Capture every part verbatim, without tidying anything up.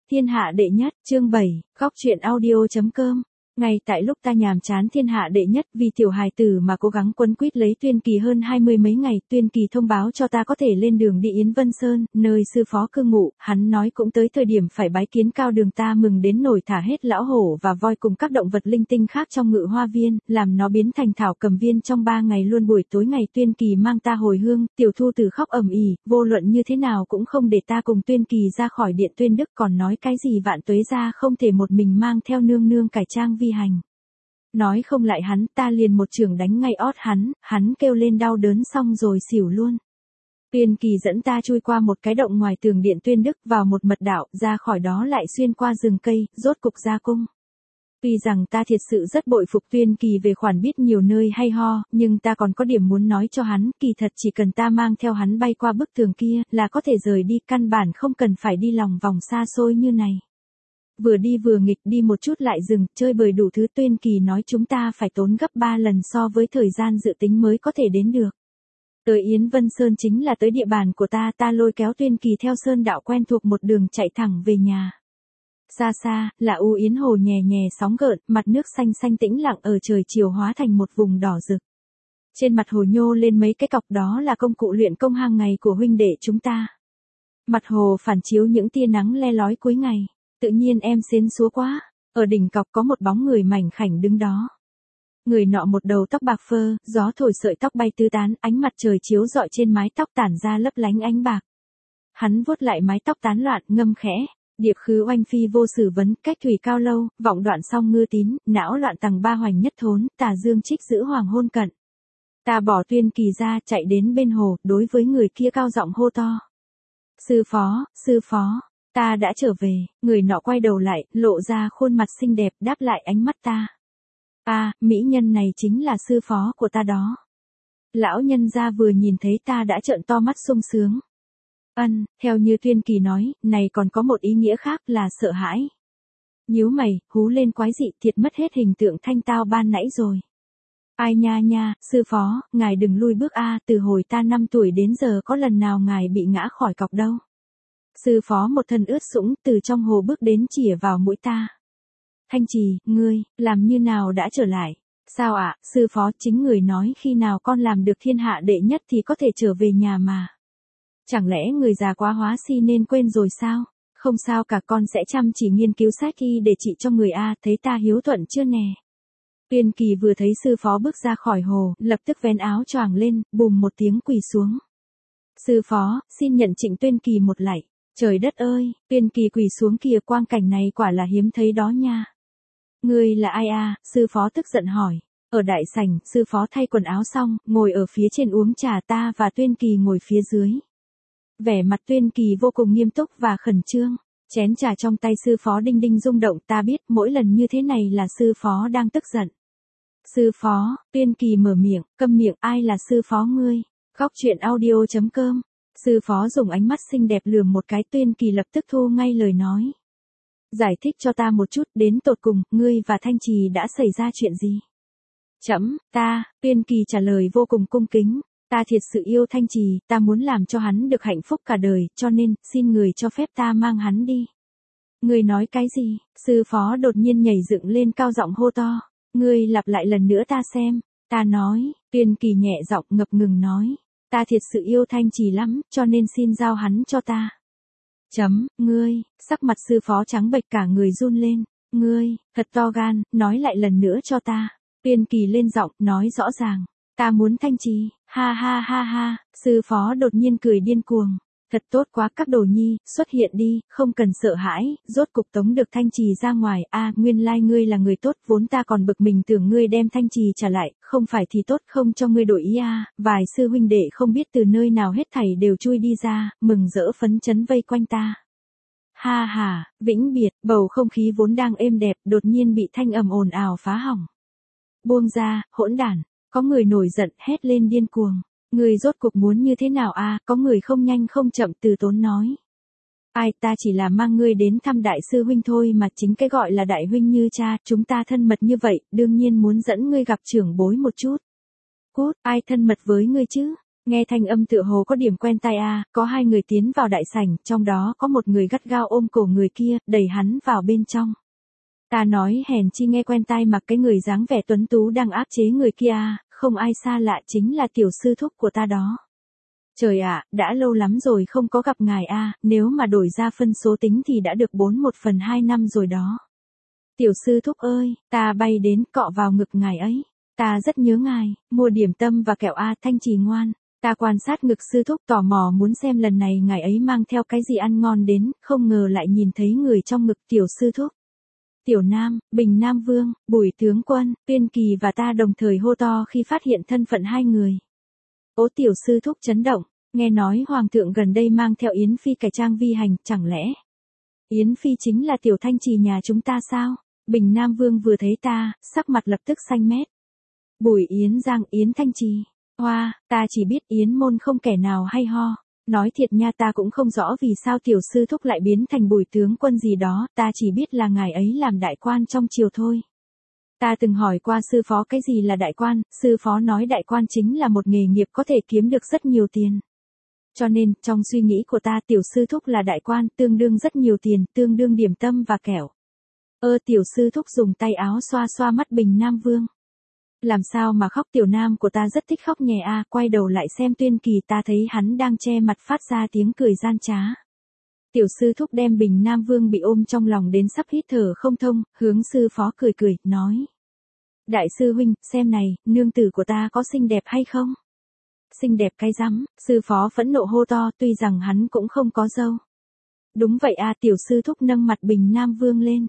Thiên hạ đệ nhất, chương bảy, góc truyện audio chấm com. Ngay tại lúc ta nhàm chán thiên hạ đệ nhất vì tiểu hài tử mà cố gắng quấn quýt lấy Tuyên Kỳ hơn hai mươi mấy ngày, Tuyên Kỳ thông báo cho ta có thể lên đường đi Yến Vân Sơn, nơi sư phó cư ngụ, hắn nói cũng tới thời điểm phải bái kiến cao đường, ta mừng đến nổi thả hết lão hổ và voi cùng các động vật linh tinh khác trong ngự hoa viên, làm nó biến thành thảo cầm viên trong ba ngày luôn. Buổi tối ngày Tuyên Kỳ mang ta hồi hương, Tiểu Thu Tử khóc ầm ĩ, vô luận như thế nào cũng không để ta cùng Tuyên Kỳ ra khỏi điện Tuyên Đức, còn nói cái gì Vạn Tuế gia không thể một mình mang theo nương nương cải trang vi hành. Nói không lại hắn, ta liền một chưởng đánh ngay ót hắn, hắn kêu lên đau đớn xong rồi xỉu luôn. Tuyên Kỳ dẫn ta chui qua một cái động ngoài tường điện Tuyên Đức vào một mật đạo, ra khỏi đó lại xuyên qua rừng cây, rốt cục ra cung. Tuy rằng ta thiệt sự rất bội phục Tuyên Kỳ về khoản biết nhiều nơi hay ho, nhưng ta còn có điểm muốn nói cho hắn, kỳ thật chỉ cần ta mang theo hắn bay qua bức tường kia, là có thể rời đi, căn bản không cần phải đi lòng vòng xa xôi như này. Vừa đi vừa nghịch, đi một chút lại dừng, chơi bời đủ thứ. Tuyên Kỳ nói chúng ta phải tốn gấp ba lần so với thời gian dự tính mới có thể đến được. Tới Yến Vân Sơn chính là tới địa bàn của ta, ta lôi kéo Tuyên Kỳ theo sơn đạo quen thuộc một đường chạy thẳng về nhà. Xa xa, là U Yến Hồ nhè nhè sóng gợn, mặt nước xanh xanh tĩnh lặng ở trời chiều hóa thành một vùng đỏ rực. Trên mặt hồ nhô lên mấy cái cọc, đó là công cụ luyện công hàng ngày của huynh đệ chúng ta. Mặt hồ phản chiếu những tia nắng le lói cuối ngày. Tự nhiên em xến xúa quá, ở đỉnh cọc có một bóng người mảnh khảnh đứng đó. Người nọ một đầu tóc bạc phơ, gió thổi sợi tóc bay tứ tán, ánh mặt trời chiếu rọi trên mái tóc tản ra lấp lánh ánh bạc. Hắn vuốt lại mái tóc tán loạn, ngâm khẽ, điệp khứ oanh phi vô sử vấn, cách thủy cao lâu, vọng đoạn song ngư tín, não loạn tầng ba hoành nhất thốn, tà dương trích giữ hoàng hôn cận. Ta bỏ Tuyên Kỳ ra, chạy đến bên hồ, đối với người kia cao giọng hô to. Sư phó, sư phó. Ta đã trở về. Người nọ quay đầu lại, lộ ra khuôn mặt xinh đẹp, đáp lại ánh mắt ta. À, mỹ nhân này chính là sư phó của ta đó. Lão nhân gia vừa nhìn thấy ta đã trợn to mắt sung sướng. Ân, theo như Tuyên Kỳ nói, này còn có một ý nghĩa khác là sợ hãi. Nhíu mày, hú lên quái dị, thiệt mất hết hình tượng thanh tao ban nãy rồi. Ai nha nha, sư phó, ngài đừng lui bước a, từ hồi ta năm tuổi đến giờ có lần nào ngài bị ngã khỏi cọc đâu. Sư phó một thân ướt sũng từ trong hồ bước đến chìa vào mũi ta. Thanh Trì, ngươi, làm như nào đã trở lại? Sao ạ, à, sư phó chính người nói khi nào con làm được thiên hạ đệ nhất thì có thể trở về nhà mà. Chẳng lẽ người già quá hóa si nên quên rồi sao? Không sao cả, con sẽ chăm chỉ nghiên cứu sách y để trị cho người a, thấy ta hiếu thuận chưa nè? Tuyên Kỳ vừa thấy sư phó bước ra khỏi hồ, lập tức vén áo choàng lên, bùm một tiếng quỳ xuống. Sư phó, xin nhận Trịnh Tuyên Kỳ một lạy. Trời đất ơi, Tuyên Kỳ quỳ xuống kìa, quang cảnh này quả là hiếm thấy đó nha. Ngươi là ai a? Sư phó tức giận hỏi. Ở đại sảnh, sư phó thay quần áo xong, ngồi ở phía trên uống trà, ta và Tuyên Kỳ ngồi phía dưới. Vẻ mặt Tuyên Kỳ vô cùng nghiêm túc và khẩn trương. Chén trà trong tay sư phó đinh đinh rung động, ta biết mỗi lần như thế này là sư phó đang tức giận. Sư phó, Tuyên Kỳ mở miệng, câm miệng, ai là sư phó ngươi? Góc truyện audio chấm com. Sư phó dùng ánh mắt xinh đẹp lườm một cái. Tuyên Kỳ lập tức thu ngay lời nói. Giải thích cho ta một chút, đến tột cùng, ngươi và Thanh Trì đã xảy ra chuyện gì? Chấm, ta, Tuyên Kỳ trả lời vô cùng cung kính. Ta thiệt sự yêu Thanh Trì, ta muốn làm cho hắn được hạnh phúc cả đời, cho nên, xin người cho phép ta mang hắn đi. Ngươi nói cái gì? Sư phó đột nhiên nhảy dựng lên cao giọng hô to. Ngươi lặp lại lần nữa ta xem. Ta nói, Tuyên Kỳ nhẹ giọng ngập ngừng nói. Ta thiệt sự yêu Thanh Trì lắm, cho nên xin giao hắn cho ta. Chấm, ngươi, sắc mặt sư phó trắng bệch cả người run lên. Ngươi, thật to gan, nói lại lần nữa cho ta. Tuyên Kỳ lên giọng, nói rõ ràng. Ta muốn Thanh Trì, ha ha ha ha, sư phó đột nhiên cười điên cuồng. Thật tốt quá, các đồ nhi, xuất hiện đi, không cần sợ hãi, rốt cục tống được Thanh Trì ra ngoài. A, à, nguyên lai ngươi là người tốt, vốn ta còn bực mình tưởng ngươi đem Thanh Trì trả lại, không phải thì tốt không cho ngươi đổi ý a. À. Vài sư huynh đệ không biết từ nơi nào hết thảy đều chui đi ra, mừng rỡ phấn chấn vây quanh ta. Ha ha, vĩnh biệt, bầu không khí vốn đang êm đẹp, đột nhiên bị thanh âm ồn ào phá hỏng. Buông ra, hỗn đản, có người nổi giận hét lên điên cuồng. Người rốt cuộc muốn như thế nào a? À, có người không nhanh không chậm từ tốn nói. Ai, ta chỉ là mang ngươi đến thăm đại sư huynh thôi mà, chính cái gọi là đại huynh như cha, chúng ta thân mật như vậy, đương nhiên muốn dẫn ngươi gặp trưởng bối một chút. Cút, ai thân mật với ngươi chứ? Nghe thanh âm tựa hồ có điểm quen tai a, có hai người tiến vào đại sảnh, trong đó có một người gắt gao ôm cổ người kia, đẩy hắn vào bên trong. Ta nói hèn chi nghe quen tai mà cái người dáng vẻ tuấn tú đang áp chế người kia, không ai xa lạ chính là tiểu sư thúc của ta đó. Trời ạ, đã lâu lắm rồi không có gặp ngài a, nếu mà đổi ra phân số tính thì đã được bốn một phần hai năm rồi đó. Tiểu sư thúc ơi, ta bay đến cọ vào ngực ngài ấy. Ta rất nhớ ngài, mua điểm tâm và kẹo a, Thanh Trì ngoan. Ta quan sát ngực sư thúc tò mò muốn xem lần này ngài ấy mang theo cái gì ăn ngon đến, không ngờ lại nhìn thấy người trong ngực tiểu sư thúc. Tiểu Nam, Bình Nam Vương, Bùi tướng quân, Tuyên Kỳ và ta đồng thời hô to khi phát hiện thân phận hai người. Ố tiểu sư thúc chấn động, nghe nói hoàng thượng gần đây mang theo Yến Phi cải trang vi hành, chẳng lẽ Yến Phi chính là tiểu Thanh Trì nhà chúng ta sao? Bình Nam Vương vừa thấy ta, sắc mặt lập tức xanh mét. Bùi Yến Giang Yến Thanh Trì. Hoa, ta chỉ biết Yến môn không kẻ nào hay ho. Nói thiệt nha, ta cũng không rõ vì sao tiểu sư thúc lại biến thành Bùi tướng quân gì đó, ta chỉ biết là ngài ấy làm đại quan trong triều thôi. Ta từng hỏi qua sư phó cái gì là đại quan, sư phó nói đại quan chính là một nghề nghiệp có thể kiếm được rất nhiều tiền. Cho nên, trong suy nghĩ của ta tiểu sư thúc là đại quan, tương đương rất nhiều tiền, tương đương điểm tâm và kẹo. Ơ tiểu sư thúc dùng tay áo xoa xoa mắt Bình Nam Vương. Làm sao mà khóc, tiểu nam của ta rất thích khóc nhè a, quay đầu lại xem Tuyên Kỳ, ta thấy hắn đang che mặt phát ra tiếng cười gian trá. Tiểu sư thúc đem Bình Nam Vương bị ôm trong lòng đến sắp hít thở không thông, hướng sư phó cười cười, nói. Đại sư huynh, xem này, nương tử của ta có xinh đẹp hay không? Xinh đẹp cái rắm, sư phó phẫn nộ hô to, tuy rằng hắn cũng không có dâu. Đúng vậy a, tiểu sư thúc nâng mặt Bình Nam Vương lên.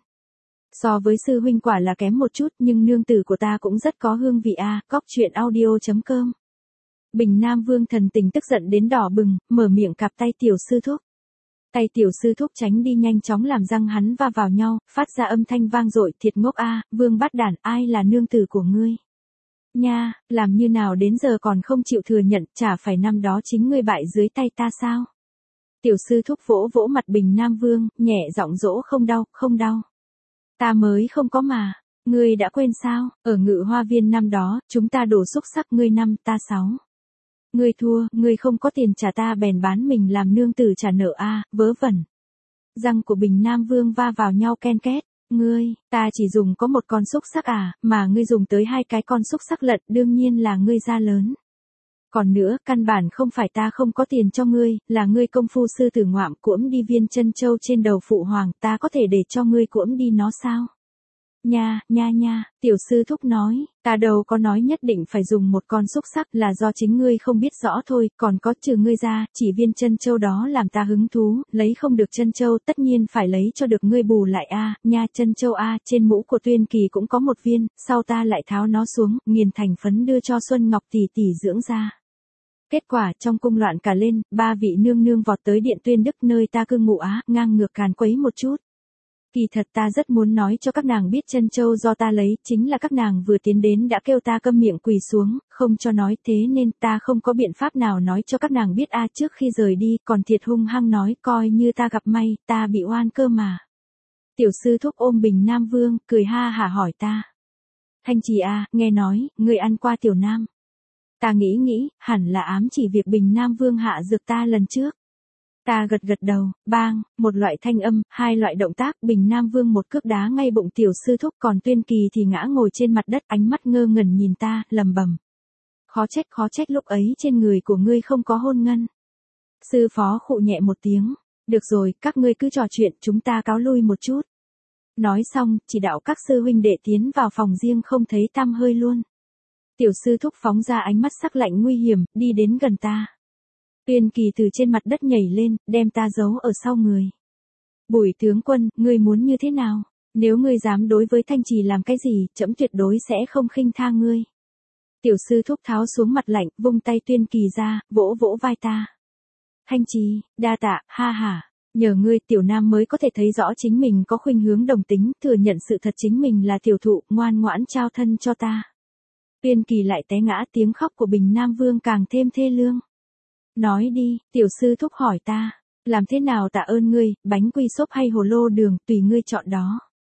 So với sư huynh quả là kém một chút, nhưng nương tử của ta cũng rất có hương vị a, cóc truyện audio chấm com. Bình Nam Vương thần tình tức giận đến đỏ bừng, mở miệng cạp tay tiểu sư thúc. Tay tiểu sư thúc tránh đi nhanh chóng làm răng hắn va vào nhau, phát ra âm thanh vang dội, thiệt ngốc a, Vương bát đản, ai là nương tử của ngươi? Nha, làm như nào đến giờ còn không chịu thừa nhận, chả phải năm đó chính ngươi bại dưới tay ta sao? Tiểu sư thúc vỗ vỗ mặt Bình Nam Vương, nhẹ giọng dỗ, không đau, không đau. Ta mới không có mà, ngươi đã quên sao, ở Ngự Hoa Viên năm đó, chúng ta đổ xúc sắc, ngươi năm, ta sáu. Ngươi thua, ngươi không có tiền trả, ta bèn bán mình làm nương tử trả nợ a, vớ vẩn. Răng của Bình Nam Vương va vào nhau ken két, ngươi, ta chỉ dùng có một con xúc sắc à, mà ngươi dùng tới hai cái con xúc sắc lận, đương nhiên là ngươi da lớn. Còn nữa, căn bản không phải ta không có tiền cho ngươi, là ngươi công phu sư tử ngoạm cuỗm đi viên chân châu trên đầu phụ hoàng, ta có thể để cho ngươi cuỗm đi nó sao? Nha, nha nha, tiểu sư thúc nói, ta đâu có nói nhất định phải dùng một con xúc sắc, là do chính ngươi không biết rõ thôi, còn có trừ ngươi ra, chỉ viên chân châu đó làm ta hứng thú, lấy không được chân châu tất nhiên phải lấy cho được ngươi bù lại a, nha chân châu a, trên mũ của Tuyên Kỳ cũng có một viên, sau ta lại tháo nó xuống, nghiền thành phấn đưa cho Xuân Ngọc tỷ tỷ dưỡng ra. Kết quả trong cung loạn cả lên, ba vị nương nương vọt tới điện Tuyên Đức nơi ta cư ngụ á, ngang ngược càn quấy một chút. Kỳ thật ta rất muốn nói cho các nàng biết chân châu do ta lấy, chính là các nàng vừa tiến đến đã kêu ta câm miệng quỳ xuống, không cho nói, thế nên ta không có biện pháp nào nói cho các nàng biết a, trước khi rời đi, còn thiệt hung hăng nói, coi như ta gặp may, ta bị oan cơ mà. Tiểu sư thúc ôm Bình Nam Vương, cười ha hả hỏi ta. Thanh Trì a, nghe nói, ngươi ăn qua tiểu nam. Ta nghĩ nghĩ, hẳn là ám chỉ việc Bình Nam Vương hạ dược ta lần trước. Ta gật gật đầu, bang, một loại thanh âm, hai loại động tác, Bình Nam Vương một cước đá ngay bụng tiểu sư thúc, còn Tuyên Kỳ thì ngã ngồi trên mặt đất, ánh mắt ngơ ngẩn nhìn ta, lầm bầm. Khó trách, khó trách lúc ấy trên người của ngươi không có hôn ngân. Sư phó khụ nhẹ một tiếng, được rồi, các ngươi cứ trò chuyện, chúng ta cáo lui một chút. Nói xong, chỉ đạo các sư huynh đệ tiến vào phòng riêng không thấy tăm hơi luôn. Tiểu sư thúc phóng ra ánh mắt sắc lạnh nguy hiểm, đi đến gần ta. Tuyên Kỳ từ trên mặt đất nhảy lên, đem ta giấu ở sau người. Bùi tướng quân, ngươi muốn như thế nào? Nếu ngươi dám đối với Thanh Trì làm cái gì, trẫm tuyệt đối sẽ không khinh tha ngươi. Tiểu sư thúc tháo xuống mặt lạnh, vung tay Tuyên Kỳ ra, vỗ vỗ vai ta. Thanh Trì, đa tạ, ha ha. Nhờ ngươi tiểu nam mới có thể thấy rõ chính mình có khuynh hướng đồng tính, thừa nhận sự thật chính mình là tiểu thụ, ngoan ngoãn trao thân cho ta. Tuyên Kỳ lại té ngã, tiếng khóc của Bình Nam Vương càng thêm thê lương. Nói đi, tiểu sư thúc hỏi ta, làm thế nào tạ ơn ngươi, bánh quy xốp hay hồ lô đường, tùy ngươi chọn đó.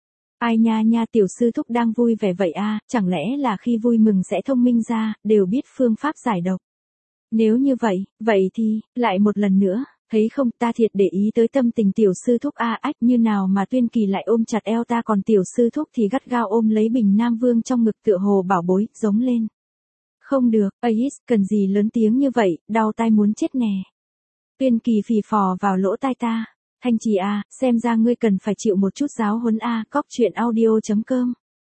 Ai nha nha, tiểu sư thúc đang vui vẻ vậy a, chẳng lẽ là khi vui mừng sẽ thông minh ra, đều biết phương pháp giải độc. Nếu như vậy, vậy thì, lại một lần nữa, thấy không, ta thiệt để ý tới tâm tình tiểu sư thúc a ách như nào mà Tuyên Kỳ lại ôm chặt eo ta còn tiểu sư thúc thì gắt gao ôm lấy Bình Nam Vương trong ngực tựa hồ bảo bối, giống lên. Không được, Ais, cần gì lớn tiếng như vậy, đau tai muốn chết nè. Tuyên Kỳ phì phò vào lỗ tai ta. Thanh Trì a, xem ra ngươi cần phải chịu một chút giáo huấn a, cóc truyện audio chấm com.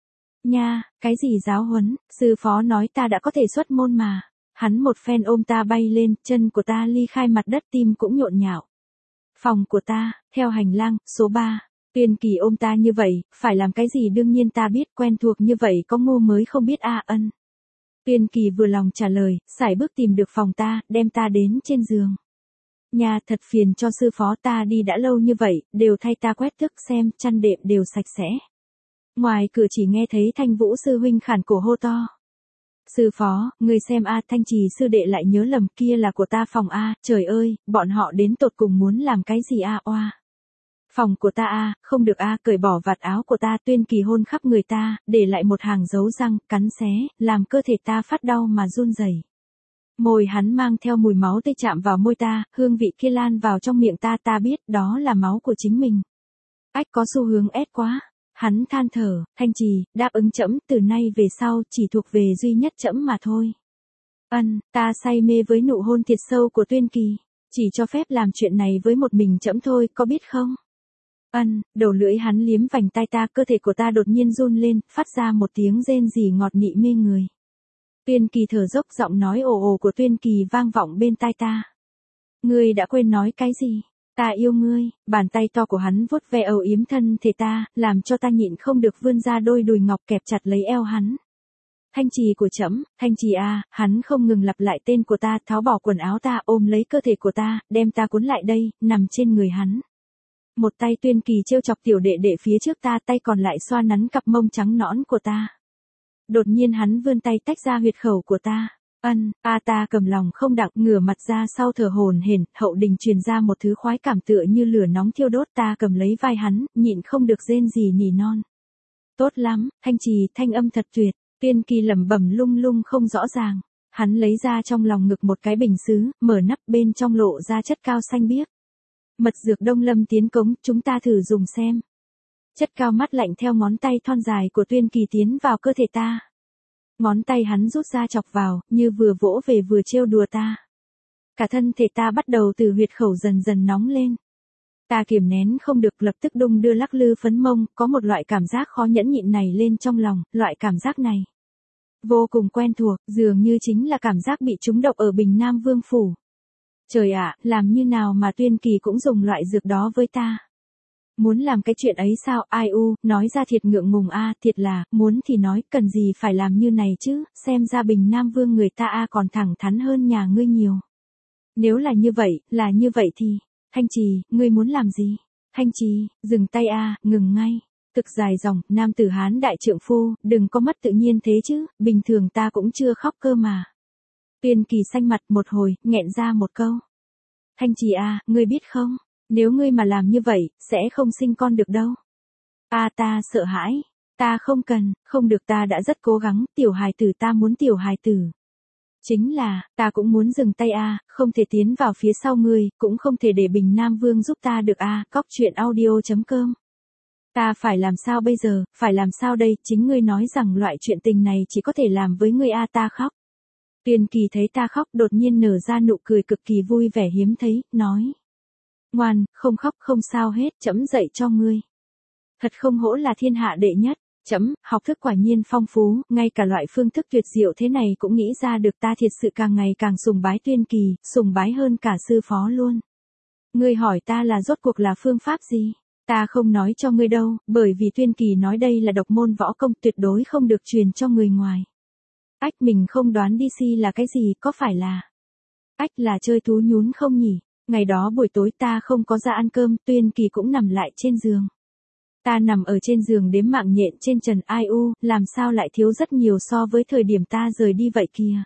Nha, cái gì giáo huấn, sư phó nói ta đã có thể xuất môn mà. Hắn một phen ôm ta bay lên, chân của ta ly khai mặt đất tim cũng nhộn nhạo. Phòng của ta, theo hành lang, số ba. Tuyên Kỳ ôm ta như vậy, phải làm cái gì đương nhiên ta biết quen thuộc như vậy có ngu mới không biết a ân. Tuyên Kỳ vừa lòng trả lời, sải bước tìm được phòng ta, đem ta đến trên giường. Nhà thật phiền cho sư phó ta đi đã lâu như vậy, đều thay ta quét thức xem, chăn đệm đều sạch sẽ. Ngoài cửa chỉ nghe thấy Thanh Vũ sư huynh khản cổ hô to. Sư phó, người xem a Thanh Trì sư đệ lại nhớ lầm kia là của ta phòng a, trời ơi, bọn họ đến tột cùng muốn làm cái gì a oa. Phòng của ta a, không được a, cởi bỏ vạt áo của ta. Tuyên Kỳ hôn khắp người ta, để lại một hàng dấu răng, cắn xé, làm cơ thể ta phát đau mà run rẩy. Môi hắn mang theo mùi máu tươi chạm vào môi ta, hương vị kia lan vào trong miệng ta, ta biết đó là máu của chính mình. Ách có xu hướng ép quá. Hắn than thở, Thanh Trì, đáp ứng trẫm, từ nay về sau chỉ thuộc về duy nhất trẫm mà thôi. Ân, ta say mê với nụ hôn thiệt sâu của Tuyên Kỳ, chỉ cho phép làm chuyện này với một mình trẫm thôi, có biết không? Ân, đầu lưỡi hắn liếm vành tai ta, cơ thể của ta đột nhiên run lên, phát ra một tiếng rên rỉ ngọt nị mê người. Tuyên Kỳ thở dốc, giọng nói ồ ồ của Tuyên Kỳ vang vọng bên tai ta. Ngươi đã quên nói cái gì? Ta yêu ngươi. Bàn tay to của hắn vuốt ve âu yếm thân thể ta, làm cho ta nhịn không được vươn ra đôi đùi ngọc kẹp chặt lấy eo hắn. Thanh Trì của trẫm, Thanh Trì a, hắn không ngừng lặp lại tên của ta, tháo bỏ quần áo ta, ôm lấy cơ thể của ta, đem ta cuốn lại đây, nằm trên người hắn. Một tay Tuyên Kỳ trêu chọc tiểu đệ đệ phía trước ta, tay còn lại xoa nắn cặp mông trắng nõn của ta. Đột nhiên hắn vươn tay tách ra huyệt khẩu của ta. Ân, a ta cầm lòng không đặng, ngửa mặt ra sau thở hổn hển, hậu đình truyền ra một thứ khoái cảm tựa như lửa nóng thiêu đốt, ta cầm lấy vai hắn, nhịn không được rên rỉ nỉ non. Tốt lắm, Thanh Trì, thanh âm thật tuyệt. Tuyên Kỳ lẩm bẩm lung lung không rõ ràng. Hắn lấy ra trong lòng ngực một cái bình sứ, mở nắp, bên trong lộ ra chất cao xanh biếc. Mật dược Đông Lâm tiến cống, chúng ta thử dùng xem. Chất cao mát lạnh theo ngón tay thon dài của Tuyên Kỳ tiến vào cơ thể ta. Ngón tay hắn rút ra chọc vào, như vừa vỗ về vừa trêu đùa ta. Cả thân thể ta bắt đầu từ huyệt khẩu dần dần nóng lên. Ta kiềm nén không được, lập tức đung đưa lắc lư phấn mông, có một loại cảm giác khó nhẫn nhịn này lên trong lòng, loại cảm giác này vô cùng quen thuộc, dường như chính là cảm giác bị trúng độc ở Bình Nam Vương phủ. Trời ạ, làm như nào mà Tuyên Kỳ cũng dùng loại dược đó với ta? Muốn làm cái chuyện ấy sao, ai u, nói ra thiệt ngượng ngùng a, thiệt là, muốn thì nói, cần gì phải làm như này chứ, xem ra Bình Nam Vương người ta a còn thẳng thắn hơn nhà ngươi nhiều. Nếu là như vậy, là như vậy thì, Thanh Trì, ngươi muốn làm gì? Thanh Trì, dừng tay a, ngừng ngay. Thực dài dòng, nam tử Hán đại trượng phu, đừng có mất tự nhiên thế chứ, bình thường ta cũng chưa khóc cơ mà. Tuyên Kỳ xanh mặt một hồi, nghẹn ra một câu. Thanh Trì a, ngươi biết không? Nếu ngươi mà làm như vậy, sẽ không sinh con được đâu. A à, ta sợ hãi. Ta không cần, không được, ta đã rất cố gắng, tiểu hài tử, ta muốn tiểu hài tử. Chính là, ta cũng muốn dừng tay a, à, không thể tiến vào phía sau ngươi, cũng không thể để Bình Nam Vương giúp ta được a, à, cóc truyện audio chấm com. Ta phải làm sao bây giờ, phải làm sao đây, chính ngươi nói rằng loại chuyện tình này chỉ có thể làm với ngươi a, à, ta khóc. Tuyên Kỳ thấy ta khóc đột nhiên nở ra nụ cười cực kỳ vui vẻ hiếm thấy, nói. Ngoan, không khóc không sao hết, trẫm dạy cho ngươi. Thật không hổ là thiên hạ đệ nhất, trẫm, học thức quả nhiên phong phú, ngay cả loại phương thức tuyệt diệu thế này cũng nghĩ ra được, ta thiệt sự càng ngày càng sùng bái Tuyên Kỳ, sùng bái hơn cả sư phó luôn. Ngươi hỏi ta là rốt cuộc là phương pháp gì? Ta không nói cho ngươi đâu, bởi vì Tuyên Kỳ nói đây là độc môn võ công tuyệt đối không được truyền cho người ngoài. Ách mình không đoán đi si là cái gì, có phải là? Ách là chơi thú nhún không nhỉ? Ngày đó buổi tối ta không có ra ăn cơm, Tuyên Kỳ cũng nằm lại trên giường. Ta nằm ở trên giường đếm mạng nhện trên trần, ai u, làm sao lại thiếu rất nhiều so với thời điểm ta rời đi vậy kìa.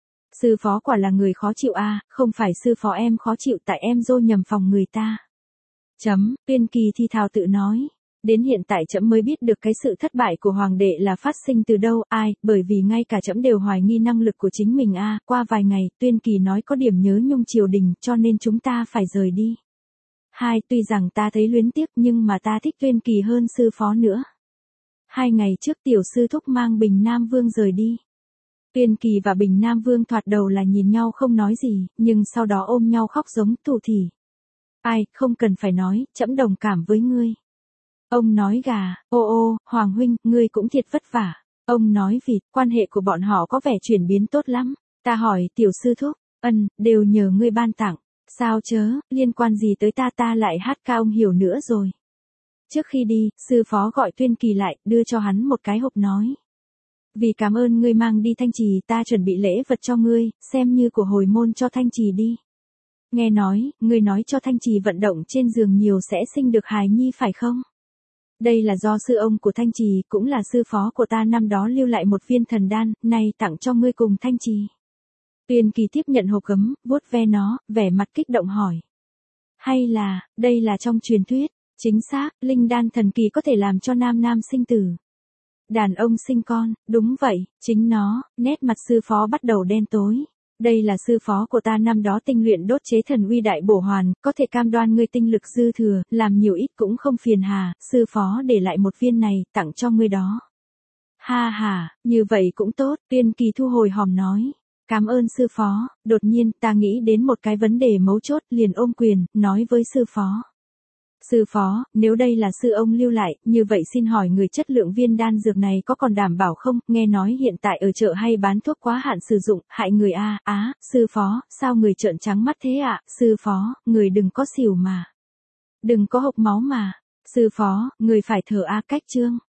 Sư phó quả là người khó chịu a, à, không phải sư phó em khó chịu tại em dô nhầm phòng người ta. Chấm, Tuyên Kỳ thi thào tự nói. Đến hiện tại trẫm mới biết được cái sự thất bại của hoàng đệ là phát sinh từ đâu, ai, bởi vì ngay cả trẫm đều hoài nghi năng lực của chính mình a. Qua vài ngày, Tuyên Kỳ nói có điểm nhớ nhung triều đình, cho nên chúng ta phải rời đi. Hai, tuy rằng ta thấy luyến tiếc nhưng mà ta thích Tuyên Kỳ hơn sư phó nữa. Hai ngày trước tiểu sư thúc mang Bình Nam Vương rời đi. Tuyên Kỳ và Bình Nam Vương thoạt đầu là nhìn nhau không nói gì, nhưng sau đó ôm nhau khóc giống tù thỉ. Ai, không cần phải nói, trẫm đồng cảm với ngươi. Ông nói gà, ô ô, Hoàng huynh, ngươi cũng thiệt vất vả. Ông nói vịt, quan hệ của bọn họ có vẻ chuyển biến tốt lắm. Ta hỏi tiểu sư thúc, ân, đều nhờ ngươi ban tặng. Sao chớ, liên quan gì tới ta ta lại hát ca ông hiểu nữa rồi. Trước khi đi, sư phó gọi Tuyên Kỳ lại, đưa cho hắn một cái hộp nói. Vì cảm ơn ngươi mang đi Thanh Trì, ta chuẩn bị lễ vật cho ngươi, xem như của hồi môn cho Thanh Trì đi. Nghe nói, ngươi nói cho Thanh Trì vận động trên giường nhiều sẽ sinh được hài nhi phải không? Đây là do sư ông của Thanh Trì, cũng là sư phó của ta năm đó lưu lại một viên thần đan, nay tặng cho ngươi cùng Thanh Trì. Tuyên Kỳ tiếp nhận hộp gấm, vuốt ve nó, vẻ mặt kích động hỏi. Hay là, đây là trong truyền thuyết, chính xác, linh đan thần kỳ có thể làm cho nam nam sinh tử. Đàn ông sinh con, đúng vậy, chính nó, nét mặt sư phó bắt đầu đen tối. Đây là sư phó của ta năm đó tinh luyện đốt chế thần uy đại bổ hoàn, có thể cam đoan ngươi tinh lực dư thừa, làm nhiều ít cũng không phiền hà, sư phó để lại một viên này, tặng cho ngươi đó. Ha ha, như vậy cũng tốt, Tuyên Kỳ thu hồi hòm nói. Cảm ơn sư phó, đột nhiên ta nghĩ đến một cái vấn đề mấu chốt, liền ôm quyền, nói với sư phó. Sư phó, nếu đây là sư ông lưu lại, như vậy xin hỏi người chất lượng viên đan dược này có còn đảm bảo không? Nghe nói hiện tại ở chợ hay bán thuốc quá hạn sử dụng, hại người a. Á, à, sư phó, sao người trợn trắng mắt thế ạ? À? Sư phó, người đừng có xỉu mà. Đừng có hộc máu mà. Sư phó, người phải thở a cách chương.